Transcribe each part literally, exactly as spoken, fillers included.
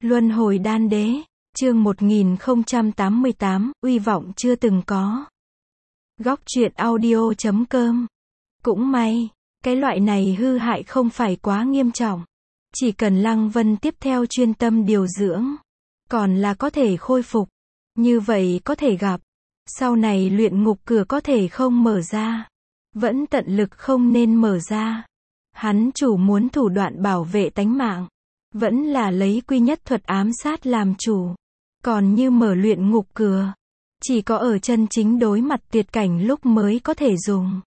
Luân hồi đan đế, chương một nghìn không trăm tám mươi tám, uy vọng chưa từng có. Góc truyện audio chấm com. Cũng may, cái loại này hư hại không phải quá nghiêm trọng. Chỉ cần Lăng Vân tiếp theo chuyên tâm điều dưỡng, còn là có thể khôi phục. Như vậy có thể gặp. Sau này luyện ngục cửa có thể không mở ra. Vẫn tận lực không nên mở ra. Hắn chủ muốn thủ đoạn bảo vệ tánh mạng. Vẫn là lấy quy nhất thuật ám sát làm chủ. Còn như mở luyện ngục cửa, chỉ có ở chân chính đối mặt tuyệt cảnh lúc mới có thể dùng.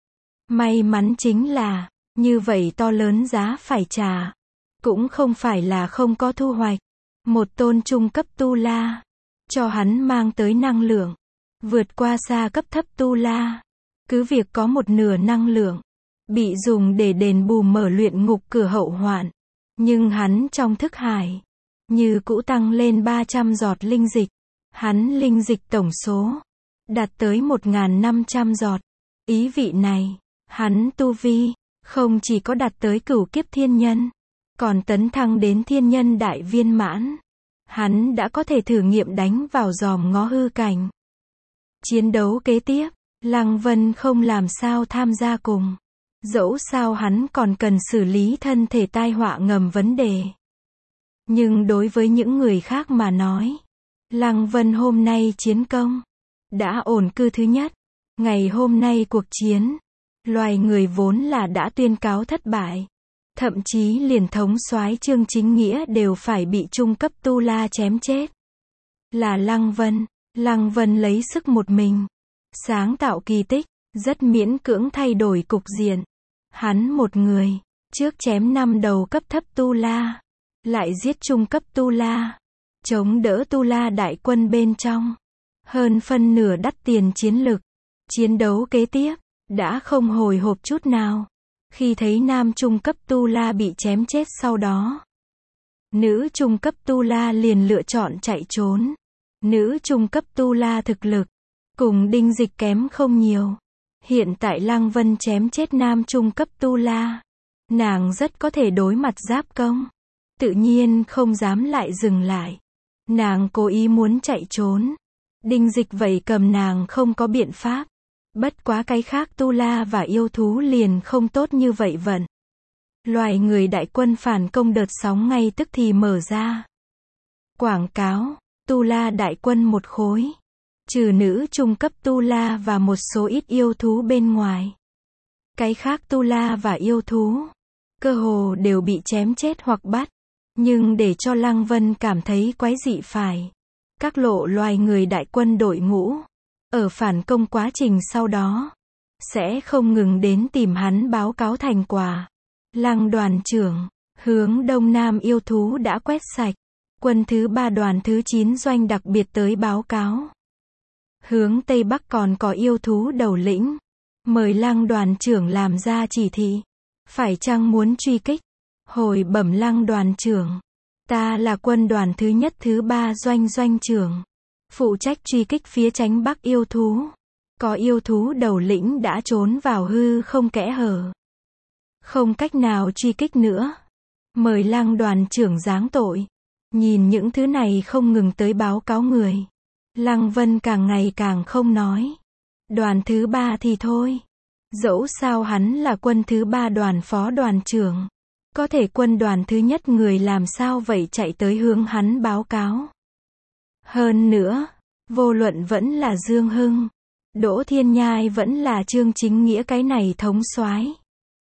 May mắn chính là, như vậy to lớn giá phải trả. Cũng không phải là không có thu hoạch. Một tôn trung cấp tu la, cho hắn mang tới năng lượng, vượt qua xa cấp thấp tu la. Cứ việc có một nửa năng lượng, bị dùng để đền bù mở luyện ngục cửa hậu hoạn. Nhưng hắn trong thức hải, như cũ tăng lên ba trăm giọt linh dịch. Hắn linh dịch tổng số, đạt tới một nghìn năm trăm giọt. Ý vị này, hắn tu vi, không chỉ có đạt tới cửu kiếp thiên nhân, còn tấn thăng đến thiên nhân đại viên mãn. Hắn đã có thể thử nghiệm đánh vào giòm ngó hư cảnh. Chiến đấu kế tiếp, Lăng Vân không làm sao tham gia cùng. Dẫu sao hắn còn cần xử lý thân thể tai họa ngầm vấn đề. Nhưng đối với những người khác mà nói, Lăng Vân hôm nay chiến công, đã ổn cư thứ nhất. Ngày hôm nay cuộc chiến, loài người vốn là đã tuyên cáo thất bại. Thậm chí liền thống soái Trương Chính Nghĩa đều phải bị trung cấp tu la chém chết. Là Lăng Vân, Lăng Vân lấy sức một mình, sáng tạo kỳ tích, rất miễn cưỡng thay đổi cục diện. Hắn một người, trước chém năm đầu cấp thấp tu la, lại giết trung cấp tu la, chống đỡ tu la đại quân bên trong. Hơn phân nửa đắt tiền chiến lực. Chiến đấu kế tiếp, đã không hồi hộp chút nào. Khi thấy nam trung cấp tu la bị chém chết sau đó, nữ trung cấp tu la liền lựa chọn chạy trốn. Nữ trung cấp tu la thực lực, cùng Đinh Dịch kém không nhiều. Hiện tại Lăng Vân chém chết nam trung cấp tu la, nàng rất có thể đối mặt giáp công. Tự nhiên không dám lại dừng lại. Nàng cố ý muốn chạy trốn. Đinh Dịch vậy cầm nàng không có biện pháp. Bất quá cái khác tu la và yêu thú liền không tốt như vậy vận. Loài người đại quân phản công đợt sóng ngay tức thì mở ra. Quảng cáo, tu la đại quân một khối. Trừ nữ trung cấp tu la và một số ít yêu thú bên ngoài. Cái khác tu la và yêu thú, cơ hồ đều bị chém chết hoặc bắt. Nhưng để cho Lăng Vân cảm thấy quái dị phải. Các lộ loài người đại quân đội ngũ, ở phản công quá trình sau đó, sẽ không ngừng đến tìm hắn báo cáo thành quả. Lăng đoàn trưởng, hướng đông nam yêu thú đã quét sạch. Quân thứ ba đoàn thứ chín doanh đặc biệt tới báo cáo. Hướng tây bắc còn có yêu thú đầu lĩnh. Mời Lăng đoàn trưởng làm ra chỉ thị. Phải chăng muốn truy kích? Hồi bẩm Lăng đoàn trưởng. Ta là quân đoàn thứ nhất thứ ba doanh doanh trưởng. Phụ trách truy kích phía chánh bắc yêu thú. Có yêu thú đầu lĩnh đã trốn vào hư không kẽ hở. Không cách nào truy kích nữa. Mời Lăng đoàn trưởng giáng tội. Nhìn những thứ này không ngừng tới báo cáo người. Lăng Vân càng ngày càng không nói. Đoàn thứ ba thì thôi. Dẫu sao hắn là quân thứ ba đoàn phó đoàn trưởng. Có thể quân đoàn thứ nhất người làm sao vậy chạy tới hướng hắn báo cáo. Hơn nữa, vô luận vẫn là Dương Hưng, Đỗ Thiên Nhai vẫn là Trương Chính Nghĩa cái này thống soái.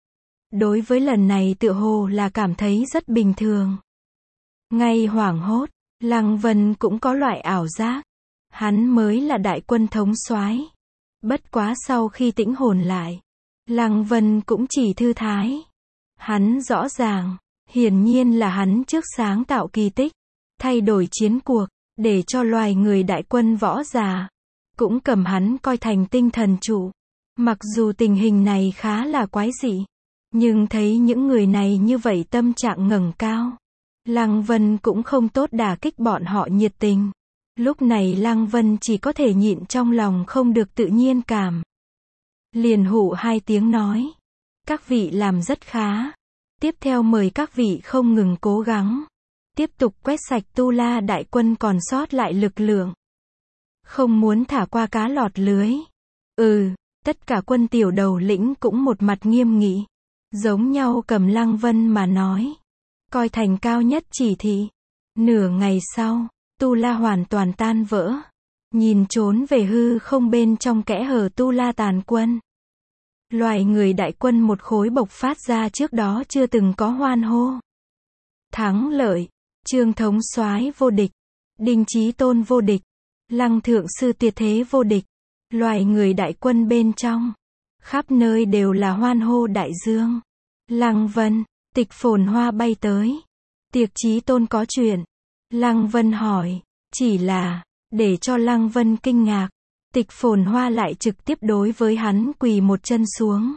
Đối với lần này tựa hồ là cảm thấy rất bình thường. Ngay hoảng hốt, Lăng Vân cũng có loại ảo giác. Hắn mới là đại quân thống soái. Bất quá sau khi tĩnh hồn lại, Lăng Vân cũng chỉ thư thái. Hắn rõ ràng, hiển nhiên là hắn trước sáng tạo kỳ tích, thay đổi chiến cuộc, để cho loài người đại quân võ già, cũng cầm hắn coi thành tinh thần chủ. Mặc dù tình hình này khá là quái dị, nhưng thấy những người này như vậy tâm trạng ngẩng cao, Lăng Vân cũng không tốt đả kích bọn họ nhiệt tình. Lúc này Lăng Vân chỉ có thể nhịn trong lòng không được tự nhiên cảm. Liền hụ hai tiếng nói. Các vị làm rất khá. Tiếp theo mời các vị không ngừng cố gắng. tiếp tục quét sạch Tu La đại quân còn sót lại lực lượng. Không muốn thả qua cá lọt lưới. Ừ, tất cả quân tiểu đầu lĩnh cũng một mặt nghiêm nghị, giống nhau cầm Lăng Vân mà nói. Coi thành cao nhất chỉ thị. Nửa ngày sau, Tu La hoàn toàn tan vỡ. Nhìn trốn về hư không bên trong kẽ hở Tu La tàn quân. Loài người đại quân một khối bộc phát ra trước đó chưa từng có hoan hô. Thắng lợi, Trương thống soái vô địch, Đinh Chí Tôn vô địch, Lăng thượng sư tuyệt thế vô địch. Loài người đại quân bên trong, khắp nơi đều là hoan hô đại dương. Lăng Vân, Tịch Phồn Hoa bay tới. Tiệc Chí Tôn có chuyện. Lăng Vân hỏi, chỉ là, để cho Lăng Vân kinh ngạc, Tịch Phồn Hoa lại trực tiếp đối với hắn quỳ một chân xuống.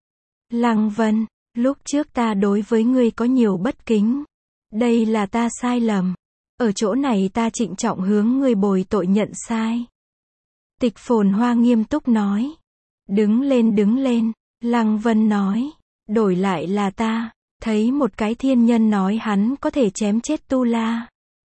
Lăng Vân, lúc trước ta đối với ngươi có nhiều bất kính. Đây là ta sai lầm. Ở chỗ này ta trịnh trọng hướng ngươi bồi tội nhận sai. Tịch Phồn Hoa nghiêm túc nói. Đứng lên đứng lên, Lăng Vân nói. Đổi lại là ta, thấy một cái thiên nhân nói hắn có thể chém chết Tu La.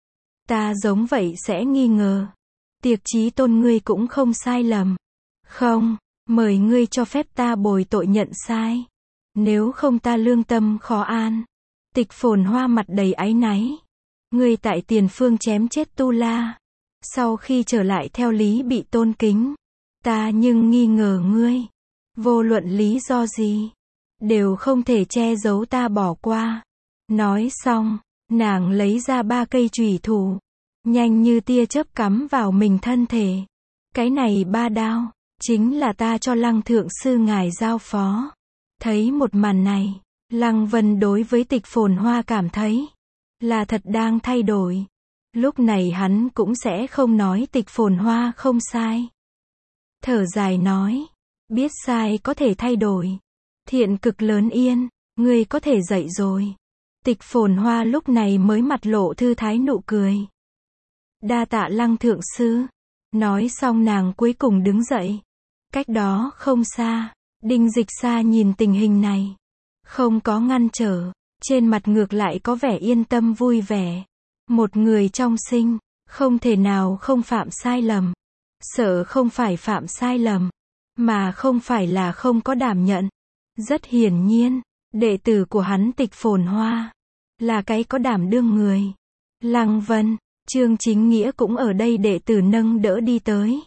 Ta giống vậy sẽ nghi ngờ. Tiệc Chí Tôn ngươi cũng không sai lầm. Không, mời ngươi cho phép ta bồi tội nhận sai. Nếu không ta lương tâm khó an. Tịch Phồn Hoa mặt đầy áy náy. Ngươi tại tiền phương chém chết Tu La. Sau khi trở lại theo lý bị tôn kính. Ta nhưng nghi ngờ ngươi. Vô luận lý do gì, đều không thể che giấu ta bỏ qua. Nói xong, nàng lấy ra ba cây chùy thủ. Nhanh như tia chớp cắm vào mình thân thể. Cái này ba đao, chính là ta cho Lăng thượng sư ngài giao phó. Thấy một màn này, Lăng Vân đối với Tịch Phồn Hoa cảm thấy là thật đang thay đổi. Lúc này hắn cũng sẽ không nói Tịch Phồn Hoa không sai. Thở dài nói, biết sai có thể thay đổi. Thiện cực lớn yên, ngươi có thể dậy rồi. Tịch Phồn Hoa lúc này mới mặt lộ thư thái nụ cười. Đa tạ Lăng thượng sư. Nói xong nàng cuối cùng đứng dậy. Cách đó không xa, Đinh Dịch Sa nhìn tình hình này, không có ngăn trở, trên mặt ngược lại có vẻ yên tâm vui vẻ. Một người trong sinh, không thể nào không phạm sai lầm. Sợ không phải phạm sai lầm, mà không phải là không có đảm nhận. Rất hiển nhiên, đệ tử của hắn Tịch Phồn Hoa là cái có đảm đương người. Lăng Vân, Trương Chính Nghĩa cũng ở đây, đệ tử nâng đỡ đi tới.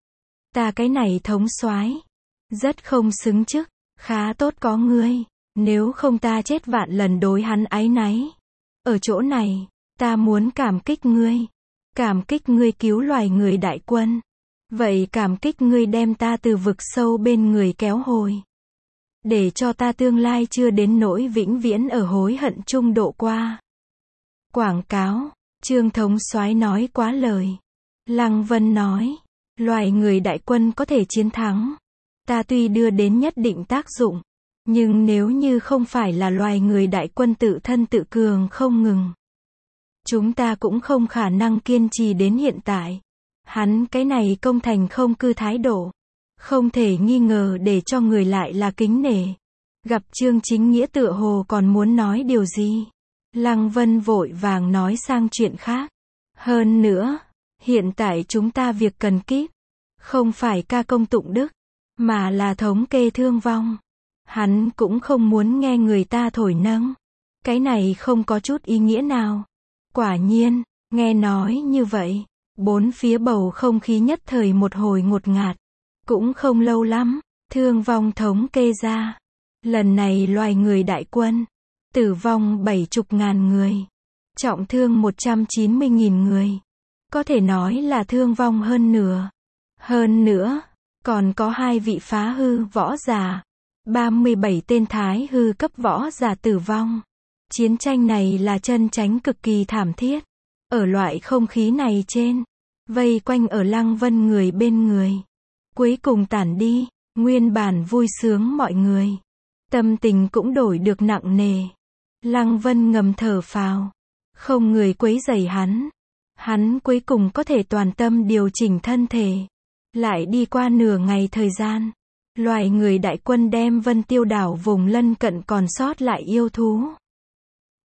Ta cái này thống soái, rất không xứng chức, khá tốt có ngươi, nếu không ta chết vạn lần đối hắn áy náy. Ở chỗ này, ta muốn cảm kích ngươi, cảm kích ngươi cứu loài người đại quân. Vậy cảm kích ngươi đem ta từ vực sâu bên người kéo hồi. Để cho ta tương lai chưa đến nỗi vĩnh viễn ở hối hận chung độ qua. Quảng cáo, Trương thống soái nói quá lời. Lăng Vân nói, loài người đại quân có thể chiến thắng. Ta tuy đưa đến nhất định tác dụng, nhưng nếu như không phải là loài người đại quân tự thân tự cường không ngừng, chúng ta cũng không khả năng kiên trì đến hiện tại. Hắn cái này công thành không cư thái độ, không thể nghi ngờ để cho người lại là kính nể. Gặp Trương Chính Nghĩa tựa hồ còn muốn nói điều gì, Lăng Vân vội vàng nói sang chuyện khác. Hơn nữa, hiện tại chúng ta việc cần kíp, không phải ca công tụng đức, mà là thống kê thương vong. Hắn cũng không muốn nghe người ta thổi nâng. Cái này không có chút ý nghĩa nào. Quả nhiên, nghe nói như vậy, bốn phía bầu không khí nhất thời một hồi ngột ngạt. Cũng không lâu lắm, thương vong thống kê ra. Lần này loài người đại quân, tử vong bảy chục ngàn người, trọng thương một trăm chín mươi nghìn người. Có thể nói là thương vong hơn nửa. Hơn nữa, còn có hai vị phá hư võ giả, ba mươi bảy tên thái hư cấp võ giả tử vong. Chiến tranh này là chân chánh cực kỳ thảm thiết. Ở loại không khí này trên, vây quanh ở Lăng Vân người bên người. Cuối cùng tản đi, nguyên bản vui sướng mọi người. Tâm tình cũng đổi được nặng nề. Lăng Vân ngầm thở phào. Không người quấy rầy hắn. Hắn cuối cùng có thể toàn tâm điều chỉnh thân thể. Lại đi qua nửa ngày thời gian. Loài người đại quân đem Vân Tiêu đảo vùng lân cận còn sót lại yêu thú.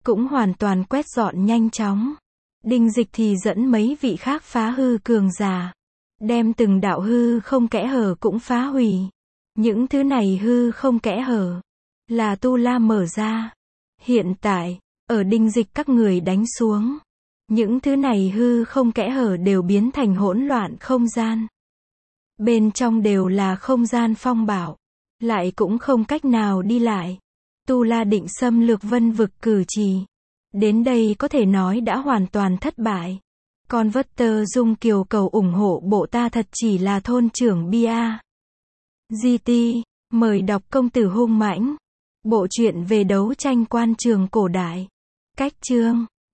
cũng hoàn toàn quét dọn nhanh chóng. Đinh Dịch thì dẫn mấy vị khác phá hư cường giả, đem từng đạo hư không kẽ hở cũng phá hủy. Những thứ này hư không kẽ hở là Tu La mở ra. Hiện tại, ở Đinh Dịch các người đánh xuống, những thứ này hư không kẽ hở đều biến thành hỗn loạn không gian. Bên trong đều là không gian phong bạo, lại cũng không cách nào đi lại. Tu La định xâm lược Vân vực cử trì, đến đây có thể nói đã hoàn toàn thất bại. Còn Vất Tơ Dung Kiều cầu ủng hộ bộ ta thật chỉ là thôn trưởng bia. giê tê, mời đọc Công tử hung mãnh. Bộ truyện về đấu tranh quan trường cổ đại. Cách chương